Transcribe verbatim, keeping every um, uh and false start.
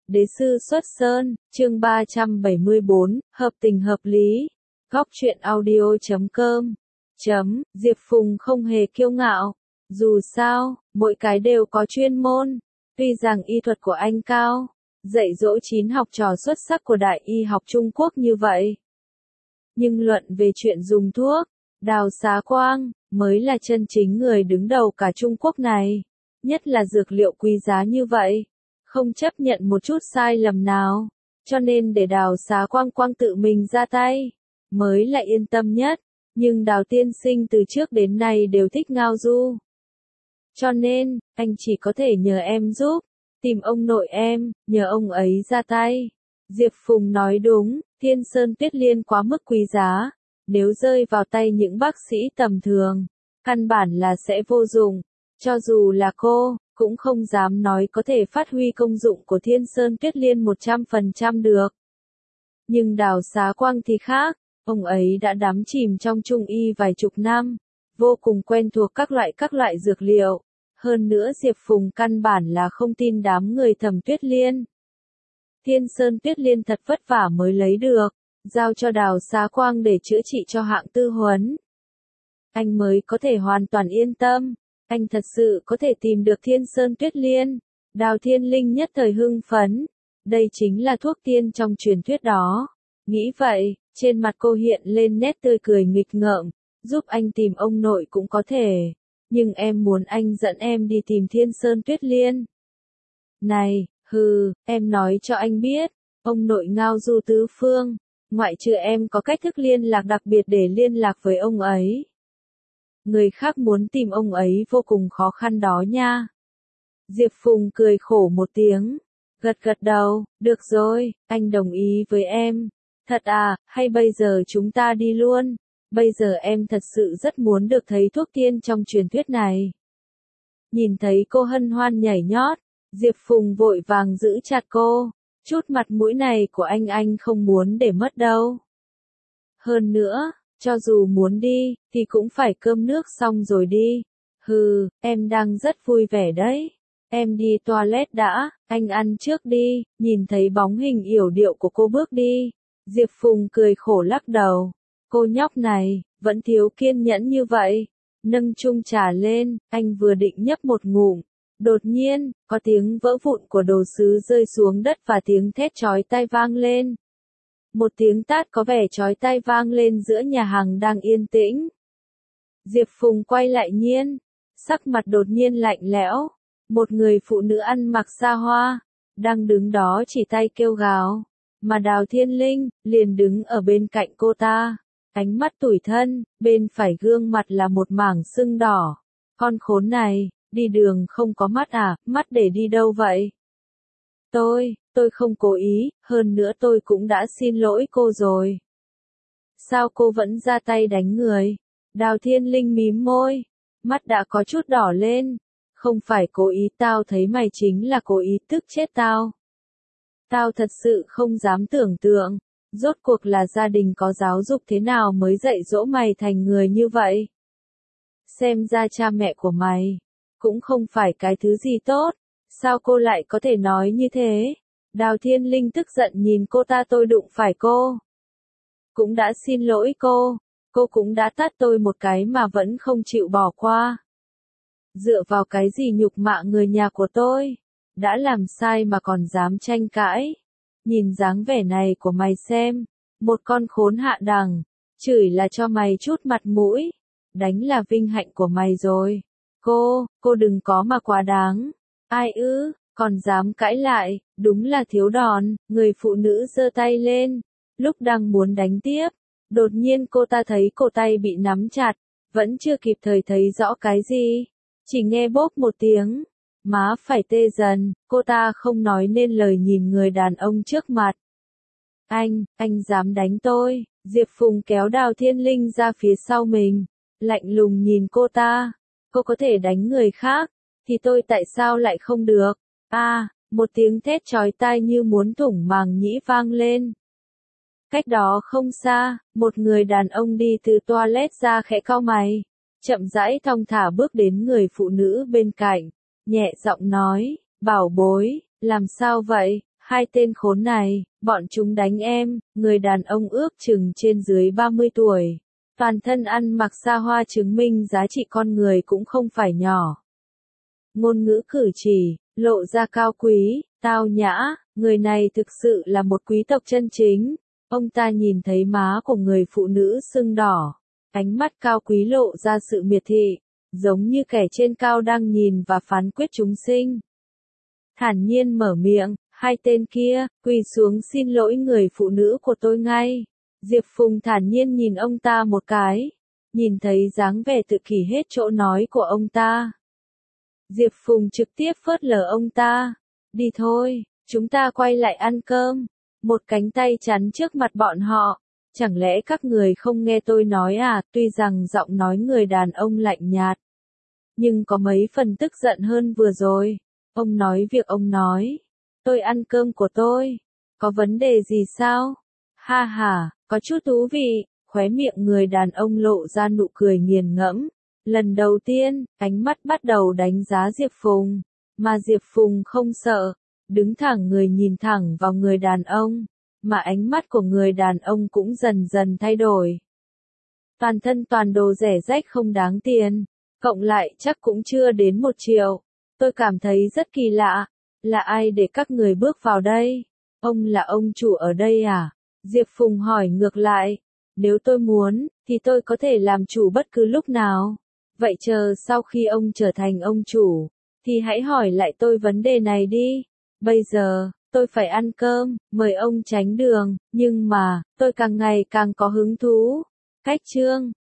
Đế sư xuất sơn, chương ba trăm bảy mươi bốn, hợp tình hợp lý. Góc truyện audio chấm com. Chấm, Diệp Phùng không hề kiêu ngạo. Dù sao, mỗi cái đều có chuyên môn. Tuy rằng y thuật của anh cao, dạy dỗ chín học trò xuất sắc của Đại y học Trung Quốc như vậy. Nhưng luận về chuyện dùng thuốc, Đào Xá Quang mới là chân chính người đứng đầu cả Trung Quốc này. Nhất là dược liệu quý giá như vậy, không chấp nhận một chút sai lầm nào. Cho nên để Đào Xá Quang Quang tự mình ra tay, mới là yên tâm nhất. Nhưng Đào tiên sinh từ trước đến nay đều thích ngao du. Cho nên, anh chỉ có thể nhờ em giúp, tìm ông nội em, nhờ ông ấy ra tay. Diệp Phùng nói đúng, Thiên Sơn Tuyết Liên quá mức quý giá. Nếu rơi vào tay những bác sĩ tầm thường, căn bản là sẽ vô dụng. Cho dù là cô, cũng không dám nói có thể phát huy công dụng của Thiên Sơn Tuyết Liên một trăm phần trăm được. Nhưng Đào Xá Quang thì khác, ông ấy đã đắm chìm trong Trung y vài chục năm, vô cùng quen thuộc các loại các loại dược liệu. Hơn nữa Diệp Phùng căn bản là không tin đám người Thẩm Tuyết Liên. Thiên Sơn Tuyết Liên thật vất vả mới lấy được, giao cho Đào Xá Quang để chữa trị cho hạng tư huấn. Anh mới có thể hoàn toàn yên tâm, anh thật sự có thể tìm được Thiên Sơn Tuyết Liên. Đào Thiên Linh nhất thời hưng phấn, đây chính là thuốc tiên trong truyền thuyết đó. Nghĩ vậy, trên mặt cô hiện lên nét tươi cười nghịch ngợm, giúp anh tìm ông nội cũng có thể, nhưng em muốn anh dẫn em đi tìm Thiên Sơn Tuyết Liên. Này, hừ, em nói cho anh biết, ông nội ngao du tứ phương, ngoại trừ em có cách thức liên lạc đặc biệt để liên lạc với ông ấy. Người khác muốn tìm ông ấy vô cùng khó khăn đó nha. Diệp Phùng cười khổ một tiếng, gật gật đầu, được rồi, anh đồng ý với em. Thật à, hay bây giờ chúng ta đi luôn, bây giờ em thật sự rất muốn được thấy thuốc tiên trong truyền thuyết này. Nhìn thấy cô hân hoan nhảy nhót, Diệp Phùng vội vàng giữ chặt cô, chút mặt mũi này của anh anh không muốn để mất đâu. Hơn nữa, cho dù muốn đi, thì cũng phải cơm nước xong rồi đi. Hừ, em đang rất vui vẻ đấy. Em đi toilet đã, anh ăn trước đi. Nhìn thấy bóng hình yểu điệu của cô bước đi, Diệp Phùng cười khổ lắc đầu. Cô nhóc này, vẫn thiếu kiên nhẫn như vậy. Nâng chung trà lên, anh vừa định nhấp một ngụm. Đột nhiên, có tiếng vỡ vụn của đồ sứ rơi xuống đất và tiếng thét chói tai vang lên. Một tiếng tát có vẻ chói tai vang lên giữa nhà hàng đang yên tĩnh. Diệp Phùng quay lại nhiên, sắc mặt đột nhiên lạnh lẽo. Một người phụ nữ ăn mặc xa hoa, đang đứng đó chỉ tay kêu gào. Mà Đào Thiên Linh, liền đứng ở bên cạnh cô ta. Ánh mắt tủi thân, bên phải gương mặt là một mảng sưng đỏ. Con khốn này, đi đường không có mắt à, mắt để đi đâu vậy? Tôi, tôi không cố ý, hơn nữa tôi cũng đã xin lỗi cô rồi. Sao cô vẫn ra tay đánh người? Đào Thiên Linh mím môi, mắt đã có chút đỏ lên. Không phải cố ý, tao thấy mày chính là cố ý tức chết tao. Tao thật sự không dám tưởng tượng, rốt cuộc là gia đình có giáo dục thế nào mới dạy dỗ mày thành người như vậy. Xem ra cha mẹ của mày, cũng không phải cái thứ gì tốt, sao cô lại có thể nói như thế? Đào Thiên Linh tức giận nhìn cô ta, tôi đụng phải cô. Cũng đã xin lỗi cô, cô cũng đã tát tôi một cái mà vẫn không chịu bỏ qua. Dựa vào cái gì nhục mạ người nhà của tôi? Đã làm sai mà còn dám tranh cãi. Nhìn dáng vẻ này của mày xem, một con khốn hạ đẳng, chửi là cho mày chút mặt mũi, đánh là vinh hạnh của mày rồi. Cô, cô đừng có mà quá đáng. Ai ư, còn dám cãi lại, đúng là thiếu đòn. Người phụ nữ giơ tay lên, lúc đang muốn đánh tiếp, đột nhiên cô ta thấy cổ tay bị nắm chặt, vẫn chưa kịp thời thấy rõ cái gì, chỉ nghe bốp một tiếng, má phải tê dần, cô ta không nói nên lời nhìn người đàn ông trước mặt. Anh, anh dám đánh tôi? Diệp Phùng kéo Đào Thiên Linh ra phía sau mình, lạnh lùng nhìn cô ta. Cô có thể đánh người khác, thì tôi tại sao lại không được? A, à, một tiếng thét chói tai như muốn thủng màng nhĩ vang lên. Cách đó không xa, một người đàn ông đi từ toilet ra khẽ cau mày, chậm rãi thong thả bước đến người phụ nữ bên cạnh, nhẹ giọng nói, bảo bối, làm sao vậy? Hai tên khốn này, bọn chúng đánh em, người đàn ông ước chừng trên dưới ba mươi tuổi. Toàn thân ăn mặc xa hoa chứng minh giá trị con người cũng không phải nhỏ. Ngôn ngữ cử chỉ, lộ ra cao quý, tao nhã, người này thực sự là một quý tộc chân chính. Ông ta nhìn thấy má của người phụ nữ sưng đỏ, ánh mắt cao quý lộ ra sự miệt thị, giống như kẻ trên cao đang nhìn và phán quyết chúng sinh. Thản nhiên mở miệng, hai tên kia, quỳ xuống xin lỗi người phụ nữ của tôi ngay. Diệp Phùng thản nhiên nhìn ông ta một cái, nhìn thấy dáng vẻ tự kỷ hết chỗ nói của ông ta. Diệp Phùng trực tiếp phớt lờ ông ta. Đi thôi, chúng ta quay lại ăn cơm. Một cánh tay chắn trước mặt bọn họ. Chẳng lẽ các người không nghe tôi nói à? Tuy rằng giọng nói người đàn ông lạnh nhạt, nhưng có mấy phần tức giận hơn vừa rồi. Ông nói việc ông nói. Tôi ăn cơm của tôi. Có vấn đề gì sao? Ha ha, có chút thú vị. Khóe miệng người đàn ông lộ ra nụ cười nghiền ngẫm. Lần đầu tiên, ánh mắt bắt đầu đánh giá Diệp Phùng. Mà Diệp Phùng không sợ. Đứng thẳng người nhìn thẳng vào người đàn ông. Mà ánh mắt của người đàn ông cũng dần dần thay đổi. Toàn thân toàn đồ rẻ rách không đáng tiền. Cộng lại chắc cũng chưa đến một triệu. Tôi cảm thấy rất kỳ lạ. Là ai để các người bước vào đây? Ông là ông chủ ở đây à? Diệp Phùng hỏi ngược lại. Nếu tôi muốn, thì tôi có thể làm chủ bất cứ lúc nào. Vậy chờ sau khi ông trở thành ông chủ, thì hãy hỏi lại tôi vấn đề này đi. Bây giờ, tôi phải ăn cơm, mời ông tránh đường, nhưng mà, tôi càng ngày càng có hứng thú. Cách chương